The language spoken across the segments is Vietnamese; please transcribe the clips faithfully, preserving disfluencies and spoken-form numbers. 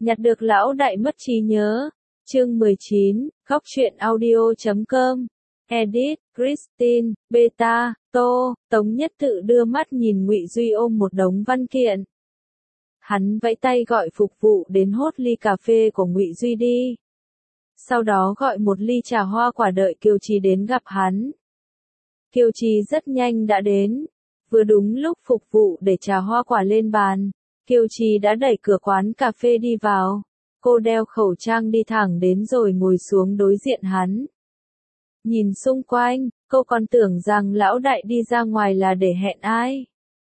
Nhặt được lão đại mất trí nhớ. Chương mười chín, Góc truyện audio chấm com. Edit, Christine, Beta, Tô, Tống Nhất Tự đưa mắt nhìn Ngụy Duy ôm một đống văn kiện. Hắn vẫy tay gọi phục vụ đến hốt ly cà phê của Ngụy Duy đi. Sau đó gọi một ly trà hoa quả đợi Kiều Trì đến gặp hắn. Kiều Trì rất nhanh đã đến. Vừa đúng lúc phục vụ để trà hoa quả lên bàn, Kiều Trì đã đẩy cửa quán cà phê đi vào. Cô đeo khẩu trang đi thẳng đến rồi ngồi xuống đối diện hắn. Nhìn xung quanh, cô còn tưởng rằng lão đại đi ra ngoài là để hẹn ai.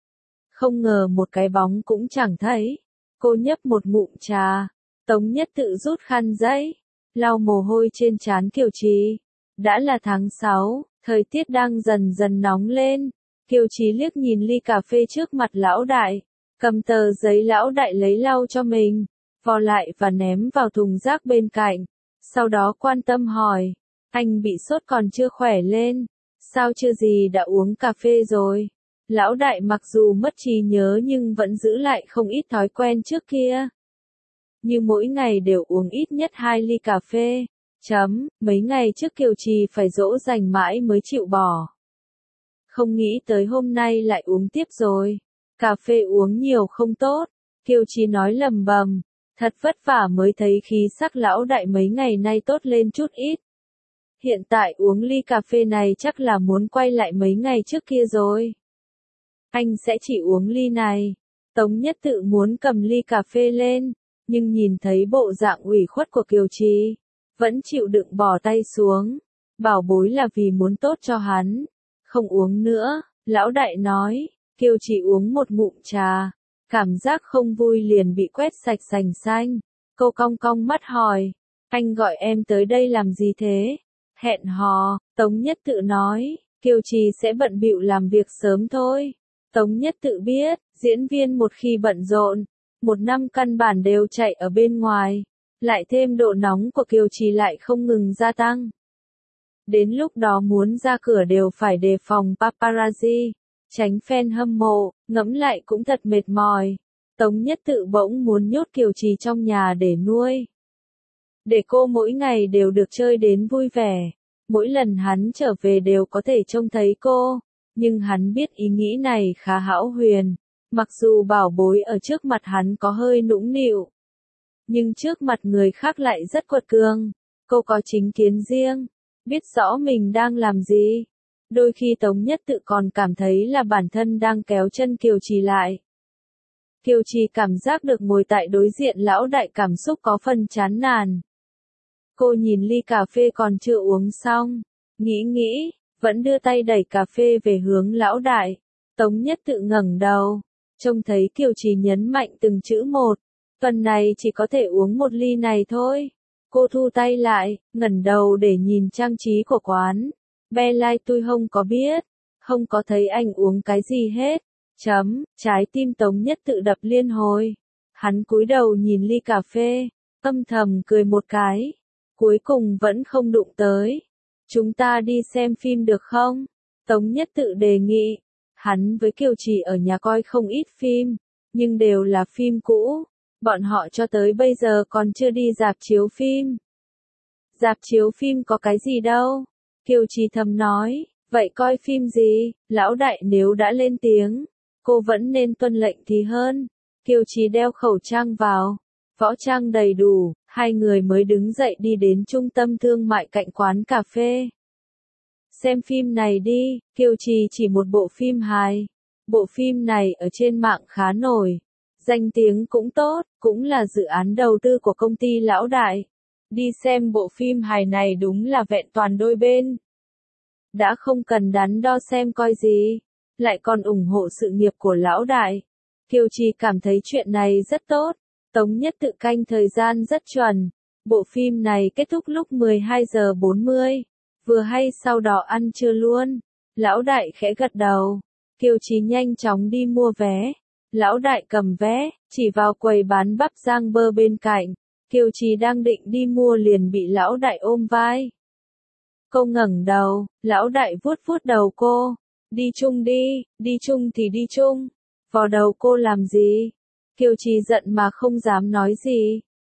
Không ngờ một cái bóng cũng chẳng thấy. Cô nhấp một ngụm trà. Tống Nhất Tự rút khăn giấy, lau mồ hôi trên trán Kiều Trì. Đã là tháng sáu, thời tiết đang dần dần nóng lên. Kiều Trì liếc nhìn ly cà phê trước mặt lão đại, cầm tờ giấy lão đại lấy lau cho mình, vò lại và ném vào thùng rác bên cạnh. Sau đó quan tâm hỏi, anh bị sốt còn chưa khỏe lên, sao chưa gì đã uống cà phê rồi? Lão đại mặc dù mất trí nhớ nhưng vẫn giữ lại không ít thói quen trước kia. Như mỗi ngày đều uống ít nhất hai ly cà phê. Chấm, mấy ngày trước Kiều Trì phải dỗ dành mãi mới chịu bỏ. Không nghĩ tới hôm nay lại uống tiếp rồi. Cà phê uống nhiều không tốt. Kiều Trì nói lầm bầm. Thật vất vả mới thấy khí sắc lão đại mấy ngày nay tốt lên chút ít. Hiện tại uống ly cà phê này chắc là muốn quay lại mấy ngày trước kia rồi. Anh sẽ chỉ uống ly này. Tống Nhất Tự muốn cầm ly cà phê lên, nhưng nhìn thấy bộ dạng ủy khuất của Kiều Trì, vẫn chịu đựng bỏ tay xuống. Bảo bối là vì muốn tốt cho hắn. Không uống nữa, lão đại nói. Kiều Trì uống một ngụm trà, cảm giác không vui liền bị quét sạch sành xanh. Cô cong cong mắt hỏi, anh gọi em tới đây làm gì thế? Hẹn hò, Tống Nhất Tự nói. Kiều Trì sẽ bận bịu làm việc sớm thôi. Tống Nhất Tự biết, diễn viên một khi bận rộn, một năm căn bản đều chạy ở bên ngoài, lại thêm độ nóng của Kiều Trì lại không ngừng gia tăng. Đến lúc đó muốn ra cửa đều phải đề phòng paparazzi, tránh fan hâm mộ, ngẫm lại cũng thật mệt mỏi. Tống Nhất Tự bỗng muốn nhốt Kiều Trì trong nhà để nuôi. Để cô mỗi ngày đều được chơi đến vui vẻ. Mỗi lần hắn trở về đều có thể trông thấy cô. Nhưng hắn biết ý nghĩ này khá hão huyền. Mặc dù bảo bối ở trước mặt hắn có hơi nũng nịu, nhưng trước mặt người khác lại rất quật cường. Cô có chính kiến riêng, biết rõ mình đang làm gì. Đôi khi Tống Nhất Tự còn cảm thấy là bản thân đang kéo chân Kiều Trì lại. Kiều Trì cảm giác được ngồi tại đối diện lão đại cảm xúc có phần chán nản. Cô nhìn ly cà phê còn chưa uống xong, nghĩ nghĩ, vẫn đưa tay đẩy cà phê về hướng lão đại. Tống Nhất Tự ngẩng đầu, trông thấy Kiều Trì nhấn mạnh từng chữ một. Tuần này chỉ có thể uống một ly này thôi. Cô thu tay lại, ngẩng đầu để nhìn trang trí của quán. Be lai tôi không có biết, không có thấy anh uống cái gì hết. Chấm, trái tim Tống Nhất Tự đập liên hồi. Hắn cúi đầu nhìn ly cà phê, âm thầm cười một cái. Cuối cùng vẫn không đụng tới. Chúng ta đi xem phim được không? Tống Nhất Tự đề nghị. Hắn với Kiều Trì ở nhà coi không ít phim, nhưng đều là phim cũ. Bọn họ cho tới bây giờ còn chưa đi rạp chiếu phim. Rạp chiếu phim có cái gì đâu? Kiều Trì thầm nói, vậy coi phim gì? Lão đại nếu đã lên tiếng, cô vẫn nên tuân lệnh thì hơn. Kiều Trì đeo khẩu trang vào, võ trang đầy đủ, hai người mới đứng dậy đi đến trung tâm thương mại cạnh quán cà phê. Xem phim này đi, Kiều Trì chỉ một bộ phim hài. Bộ phim này ở trên mạng khá nổi, danh tiếng cũng tốt, cũng là dự án đầu tư của công ty lão đại. Đi xem bộ phim hài này đúng là vẹn toàn đôi bên. Đã không cần đắn đo xem coi gì, lại còn ủng hộ sự nghiệp của lão đại. Kiều Trì cảm thấy chuyện này rất tốt. Tống Nhất Tự canh thời gian rất chuẩn. Bộ phim này kết thúc lúc mười hai giờ bốn mươi. Vừa hay sau đó ăn trưa luôn. Lão đại khẽ gật đầu. Kiều Trì nhanh chóng đi mua vé. Lão đại cầm vé, chỉ vào quầy bán bắp rang bơ bên cạnh. Kiều Trì đang định đi mua liền bị lão đại ôm vai. Cô ngẩng đầu, lão đại vuốt vuốt đầu cô. Đi chung đi, đi chung thì đi chung. Vò đầu cô làm gì? Kiều Trì giận mà không dám nói gì.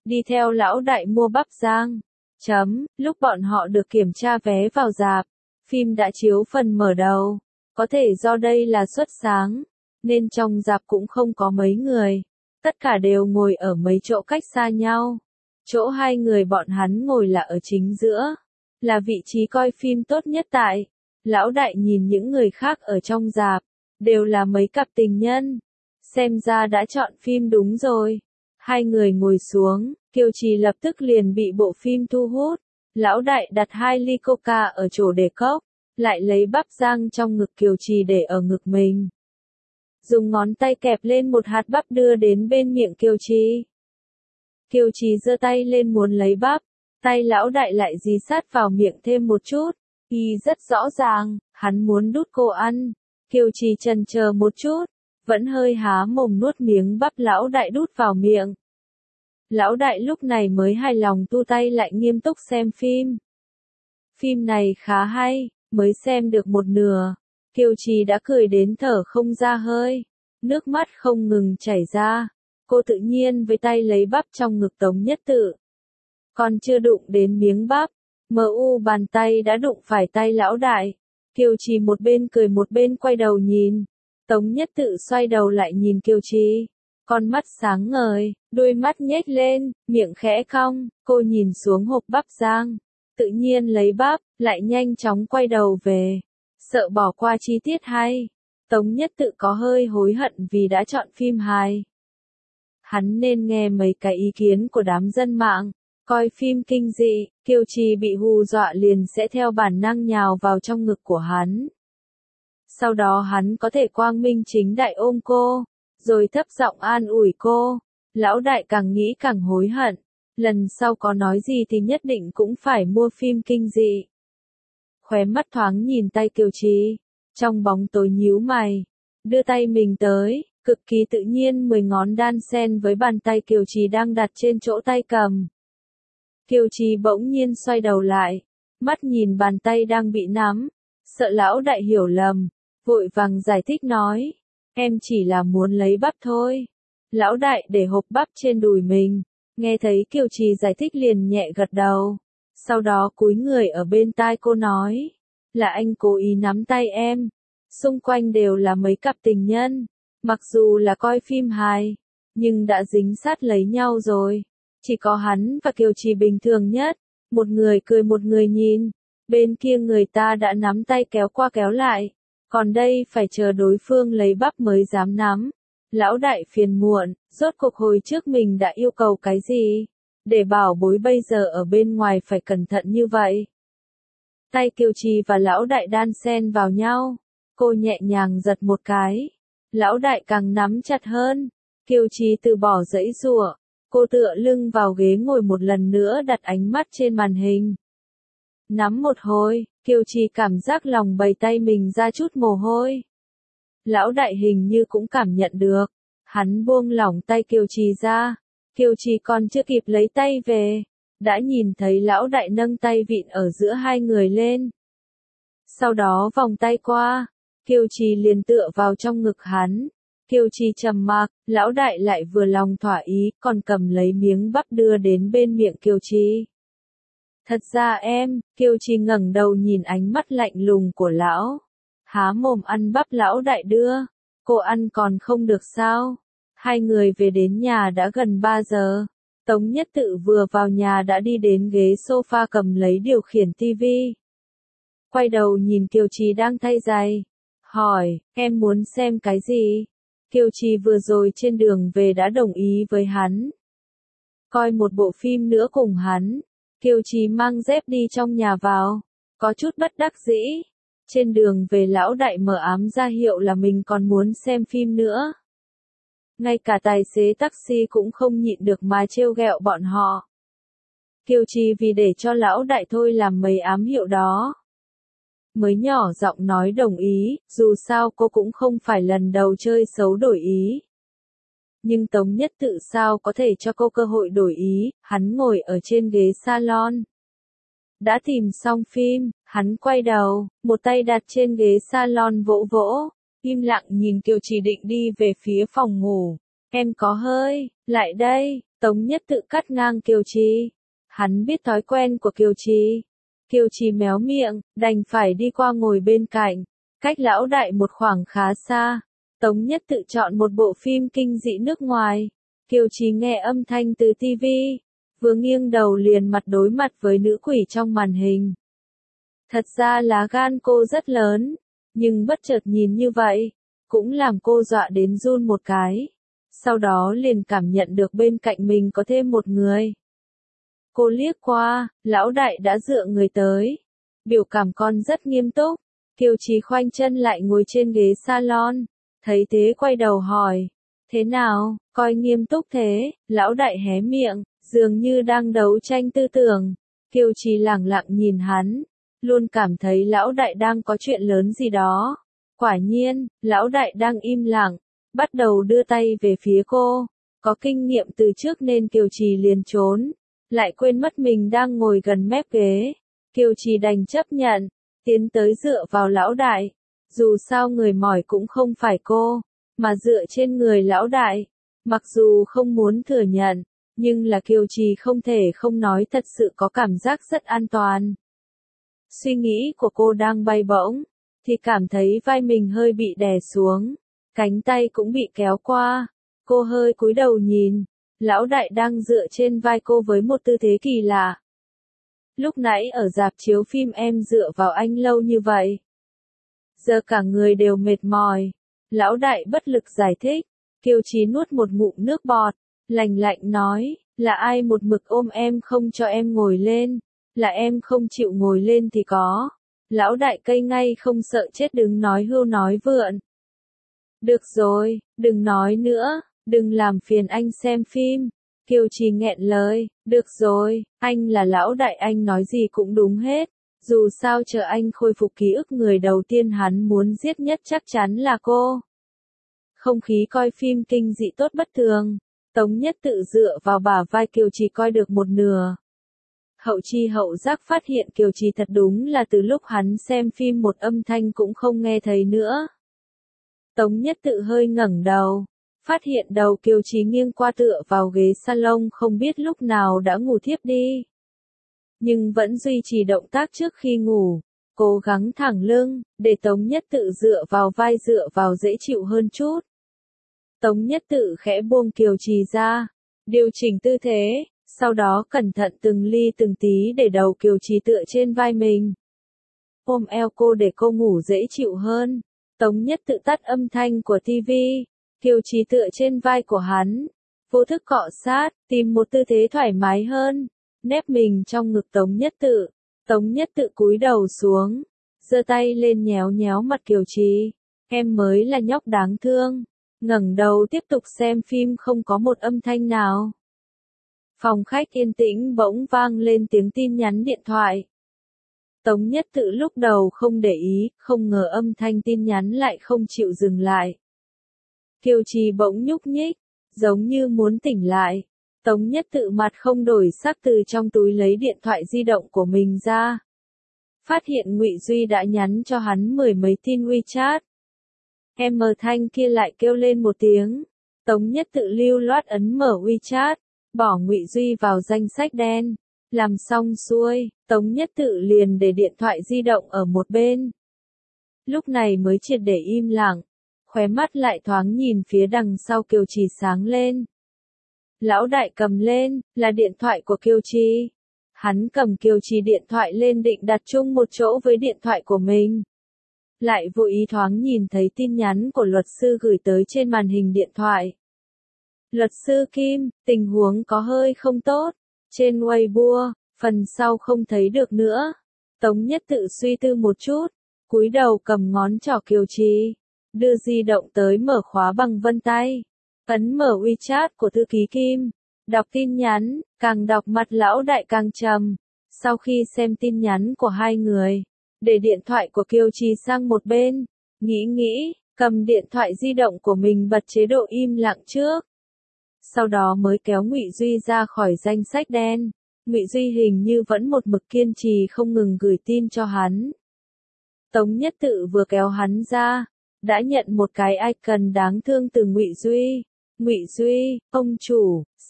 đi theo lão đại mua bắp rang. Chấm, lúc bọn họ được kiểm tra vé vào rạp, phim đã chiếu phần mở đầu. Có thể do đây là suất sáng, nên trong rạp cũng không có mấy người. Tất cả đều ngồi ở mấy chỗ cách xa nhau. Chỗ hai người bọn hắn ngồi là ở chính giữa, là vị trí coi phim tốt nhất tại. Lão đại nhìn những người khác ở trong rạp, đều là mấy cặp tình nhân. Xem ra đã chọn phim đúng rồi. Hai người ngồi xuống, Kiều Trì lập tức liền bị bộ phim thu hút. Lão đại đặt hai ly coca ở chỗ để cốc, lại lấy bắp rang trong ngực Kiều Trì để ở ngực mình. Dùng ngón tay kẹp lên một hạt bắp đưa đến bên miệng Kiều Trì. Kiều Trì giơ tay lên muốn lấy bắp, tay lão đại lại dí sát vào miệng thêm một chút. Y rất rõ ràng, hắn muốn đút cô ăn. Kiều Trì chần chờ một chút, vẫn hơi há mồm nuốt miếng bắp lão đại đút vào miệng. Lão đại lúc này mới hài lòng tu tay lại nghiêm túc xem phim. Phim này khá hay, mới xem được một nửa. Kiều Trì đã cười đến thở không ra hơi, nước mắt không ngừng chảy ra. Cô tự nhiên với tay lấy bắp trong ngực Tống Nhất Tự. Còn chưa đụng đến miếng bắp, mờ u bàn tay đã đụng phải tay lão đại. Kiều Trì một bên cười một bên quay đầu nhìn. Tống Nhất Tự xoay đầu lại nhìn Kiều Trì. Con mắt sáng ngời, đôi mắt nhếch lên, miệng khẽ cong, cô nhìn xuống hộp bắp rang. Tự nhiên lấy bắp, lại nhanh chóng quay đầu về. Sợ bỏ qua chi tiết hay. Tống Nhất Tự có hơi hối hận vì đã chọn phim hài. Hắn nên nghe mấy cái ý kiến của đám dân mạng. Coi phim kinh dị, Kiều Trì bị hù dọa liền sẽ theo bản năng nhào vào trong ngực của hắn. Sau đó hắn có thể quang minh chính đại ôm cô, rồi thấp giọng an ủi cô. Lão đại càng nghĩ càng hối hận. Lần sau có nói gì thì nhất định cũng phải mua phim kinh dị. Khóe mắt thoáng nhìn tay Kiều Trì, trong bóng tối nhíu mày, đưa tay mình tới, cực kỳ tự nhiên mười ngón đan xen với bàn tay Kiều Trì đang đặt trên chỗ tay cầm. Kiều Trì bỗng nhiên xoay đầu lại, mắt nhìn bàn tay đang bị nắm, sợ lão đại hiểu lầm, vội vàng giải thích nói, em chỉ là muốn lấy bắp thôi. Lão đại để hộp bắp trên đùi mình, nghe thấy Kiều Trì giải thích liền nhẹ gật đầu, sau đó cúi người ở bên tai cô nói, là anh cố ý nắm tay em, xung quanh đều là mấy cặp tình nhân, mặc dù là coi phim hài, nhưng đã dính sát lấy nhau rồi. Chỉ có hắn và Kiều Trì bình thường nhất, một người cười một người nhìn, bên kia người ta đã nắm tay kéo qua kéo lại, còn đây phải chờ đối phương lấy bắp mới dám nắm. Lão đại phiền muộn, rốt cuộc hồi trước mình đã yêu cầu cái gì, để bảo bối bây giờ ở bên ngoài phải cẩn thận như vậy. Tay Kiều Trì và lão đại đan xen vào nhau, cô nhẹ nhàng giật một cái, lão đại càng nắm chặt hơn, Kiều Trì từ bỏ giãy giụa. Cô tựa lưng vào ghế ngồi một lần nữa đặt ánh mắt trên màn hình. Nắm một hồi, Kiều Trì cảm giác lòng bàn tay mình ra chút mồ hôi. Lão đại hình như cũng cảm nhận được. Hắn buông lỏng tay Kiều Trì ra. Kiều Trì còn chưa kịp lấy tay về, đã nhìn thấy lão đại nâng tay vịn ở giữa hai người lên. Sau đó vòng tay qua, Kiều Trì liền tựa vào trong ngực hắn. Kiều Trì trầm mặc, lão đại lại vừa lòng thỏa ý, còn cầm lấy miếng bắp đưa đến bên miệng Kiều Trì. Thật ra em, Kiều Trì ngẩng đầu nhìn ánh mắt lạnh lùng của lão. Há mồm ăn bắp lão đại đưa. Cô ăn còn không được sao? Hai người về đến nhà đã gần ba giờ. Tống Nhất Tự vừa vào nhà đã đi đến ghế sofa cầm lấy điều khiển tivi. Quay đầu nhìn Kiều Trì đang thay giày. Hỏi, em muốn xem cái gì? Kiều Trì vừa rồi trên đường về đã đồng ý với hắn. Coi một bộ phim nữa cùng hắn. Kiều Trì mang dép đi trong nhà vào. Có chút bất đắc dĩ. Trên đường về lão đại mở ám ra hiệu là mình còn muốn xem phim nữa. Ngay cả tài xế taxi cũng không nhịn được mà trêu ghẹo bọn họ. Kiều Trì vì để cho lão đại thôi làm mấy ám hiệu đó. Mới nhỏ giọng nói đồng ý, dù sao cô cũng không phải lần đầu chơi xấu đổi ý. Nhưng Tống Nhất Tự sao có thể cho cô cơ hội đổi ý, hắn ngồi ở trên ghế salon. Đã tìm xong phim, hắn quay đầu, một tay đặt trên ghế salon vỗ vỗ, im lặng nhìn Kiều Trì định đi về phía phòng ngủ. Em có hơi, lại đây, Tống Nhất Tự cắt ngang Kiều Trì. Hắn biết thói quen của Kiều Trì. Kiều Trì méo miệng, đành phải đi qua ngồi bên cạnh, cách lão đại một khoảng khá xa. Tống Nhất Tự chọn một bộ phim kinh dị nước ngoài. Kiều Trì nghe âm thanh từ tivi, vừa nghiêng đầu liền mặt đối mặt với nữ quỷ trong màn hình. Thật ra lá gan cô rất lớn, nhưng bất chợt nhìn như vậy, cũng làm cô dọa đến run một cái. Sau đó liền cảm nhận được bên cạnh mình có thêm một người. Cô liếc qua, lão đại đã dựa người tới. Biểu cảm con rất nghiêm túc. Kiều Trì khoanh chân lại ngồi trên ghế salon. Thấy thế quay đầu hỏi. Thế nào, coi nghiêm túc thế, lão đại hé miệng, dường như đang đấu tranh tư tưởng. Kiều Trì lẳng lặng nhìn hắn, luôn cảm thấy lão đại đang có chuyện lớn gì đó. Quả nhiên, lão đại đang im lặng, bắt đầu đưa tay về phía cô. Có kinh nghiệm từ trước nên Kiều Trì liền trốn, lại quên mất mình đang ngồi gần mép ghế. Kiều Trì đành chấp nhận, tiến tới dựa vào lão đại. Dù sao người mỏi cũng không phải cô, mà dựa trên người lão đại. Mặc dù không muốn thừa nhận, nhưng là Kiều Trì không thể không nói thật sự có cảm giác rất an toàn. Suy nghĩ của cô đang bay bổng, thì cảm thấy vai mình hơi bị đè xuống, cánh tay cũng bị kéo qua. Cô hơi cúi đầu nhìn, lão đại đang dựa trên vai cô với một tư thế kỳ lạ. Lúc nãy ở rạp chiếu phim em dựa vào anh lâu như vậy. Giờ cả người đều mệt mỏi. Lão đại bất lực giải thích. Kiều Trì nuốt một ngụm nước bọt, lạnh lạnh nói, là ai một mực ôm em không cho em ngồi lên, là em không chịu ngồi lên thì có. Lão đại cây ngay không sợ chết đứng nói hưu nói vượn. Được rồi, đừng nói nữa, đừng làm phiền anh xem phim. Kiều Trì nghẹn lời, được rồi, anh là lão đại anh nói gì cũng đúng hết. Dù sao chờ anh khôi phục ký ức người đầu tiên hắn muốn giết nhất chắc chắn là cô. Không khí coi phim kinh dị tốt bất thường. Tống Nhất Tự dựa vào bả vai Kiều Trì coi được một nửa. Hậu chi hậu giác phát hiện Kiều Trì thật đúng là từ lúc hắn xem phim một âm thanh cũng không nghe thấy nữa. Tống Nhất Tự hơi ngẩng đầu, phát hiện đầu Kiều Trì nghiêng qua tựa vào ghế salon không biết lúc nào đã ngủ thiếp đi. Nhưng vẫn duy trì động tác trước khi ngủ, cố gắng thẳng lưng, để Tống Nhất Tự dựa vào vai dựa vào dễ chịu hơn chút. Tống Nhất Tự khẽ buông Kiều Trì ra, điều chỉnh tư thế, sau đó cẩn thận từng ly từng tí để đầu Kiều Trì tựa trên vai mình. Ôm eo cô để cô ngủ dễ chịu hơn. Tống Nhất Tự tắt âm thanh của tivi, Kiều Trì tựa trên vai của hắn, vô thức cọ sát, tìm một tư thế thoải mái hơn, nép mình trong ngực Tống Nhất Tự. Tống Nhất Tự cúi đầu xuống, giơ tay lên nhéo nhéo mặt Kiều Trì, em mới là nhóc đáng thương. Ngẩng đầu tiếp tục xem phim không có một âm thanh nào. Phòng khách yên tĩnh bỗng vang lên tiếng tin nhắn điện thoại. Tống Nhất Tự lúc đầu không để ý, không ngờ âm thanh tin nhắn lại không chịu dừng lại. Kiều Trì bỗng nhúc nhích, giống như muốn tỉnh lại. Tống Nhất Tự mặt không đổi sắc từ trong túi lấy điện thoại di động của mình ra. Phát hiện Ngụy Duy đã nhắn cho hắn mười mấy tin WeChat. Em mờ thanh kia lại kêu lên một tiếng. Tống Nhất Tự lưu loát ấn mở WeChat, bỏ Ngụy Duy vào danh sách đen. Làm xong xuôi, Tống Nhất Tự liền để điện thoại di động ở một bên. Lúc này mới triệt để im lặng, khóe mắt lại thoáng nhìn phía đằng sau Kiều Trì sáng lên. Lão đại cầm lên, là điện thoại của Kiều Trì. Hắn cầm Kiều Trì điện thoại lên định đặt chung một chỗ với điện thoại của mình. Lại vô ý thoáng nhìn thấy tin nhắn của luật sư gửi tới trên màn hình điện thoại. Luật sư Kim, tình huống có hơi không tốt. Trên Weibo, phần sau không thấy được nữa. Tống Nhất Tự suy tư một chút, cúi đầu cầm ngón trỏ Kiều Trì, đưa di động tới mở khóa bằng vân tay. Ấn mở WeChat của thư ký Kim, đọc tin nhắn, càng đọc mặt lão đại càng trầm. Sau khi xem tin nhắn của hai người, để điện thoại của Kiều Trì sang một bên, nghĩ nghĩ, cầm điện thoại di động của mình bật chế độ im lặng trước. Sau đó mới kéo Ngụy Duy ra khỏi danh sách đen. Ngụy Duy hình như vẫn một mực kiên trì không ngừng gửi tin cho hắn. Tống Nhất Tự vừa kéo hắn ra, đã nhận một cái icon đáng thương từ Ngụy Duy. Ngụy Duy, ông chủ,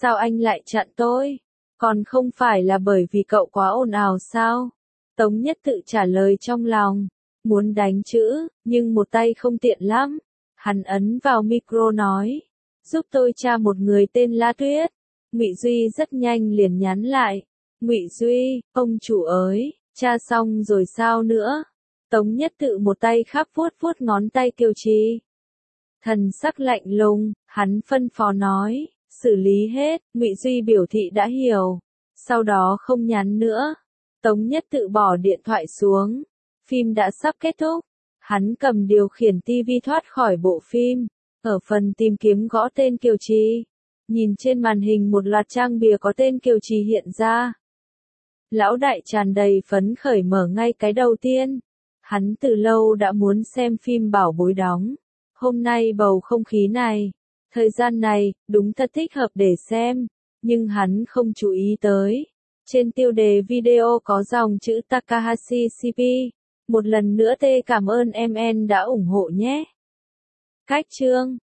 Sao anh lại chặn tôi? Còn không phải là bởi vì cậu quá ồn ào sao? Tống Nhất Tự trả lời trong lòng, muốn đánh chữ, nhưng một tay không tiện lắm. Hắn ấn vào micro nói, giúp tôi tra một người tên La Tuyết. Ngụy Duy rất nhanh liền nhắn lại, Ngụy Duy, ông chủ ơi, tra xong rồi sao nữa? Tống Nhất Tự một tay khắp vuốt vuốt ngón tay Kiều Trì. Thần sắc lạnh lùng, hắn phân phó nói, xử lý hết. Ngụy Duy biểu thị đã hiểu, sau đó không nhắn nữa. Tống Nhất Tự bỏ điện thoại xuống, phim đã sắp kết thúc. Hắn cầm điều khiển tivi thoát khỏi bộ phim, ở phần tìm kiếm gõ tên Kiều Trì. Nhìn trên màn hình một loạt trang bìa có tên Kiều Trì hiện ra. Lão đại tràn đầy phấn khởi mở ngay cái đầu tiên. Hắn từ lâu đã muốn xem phim Bảo Bối đóng. Hôm nay bầu không khí này, thời gian này, đúng thật thích hợp để xem. Nhưng hắn không chú ý tới. Trên tiêu đề video có dòng chữ Takahashi xê pê. Một lần nữa tê cảm ơn em en đã ủng hộ nhé. Cách chương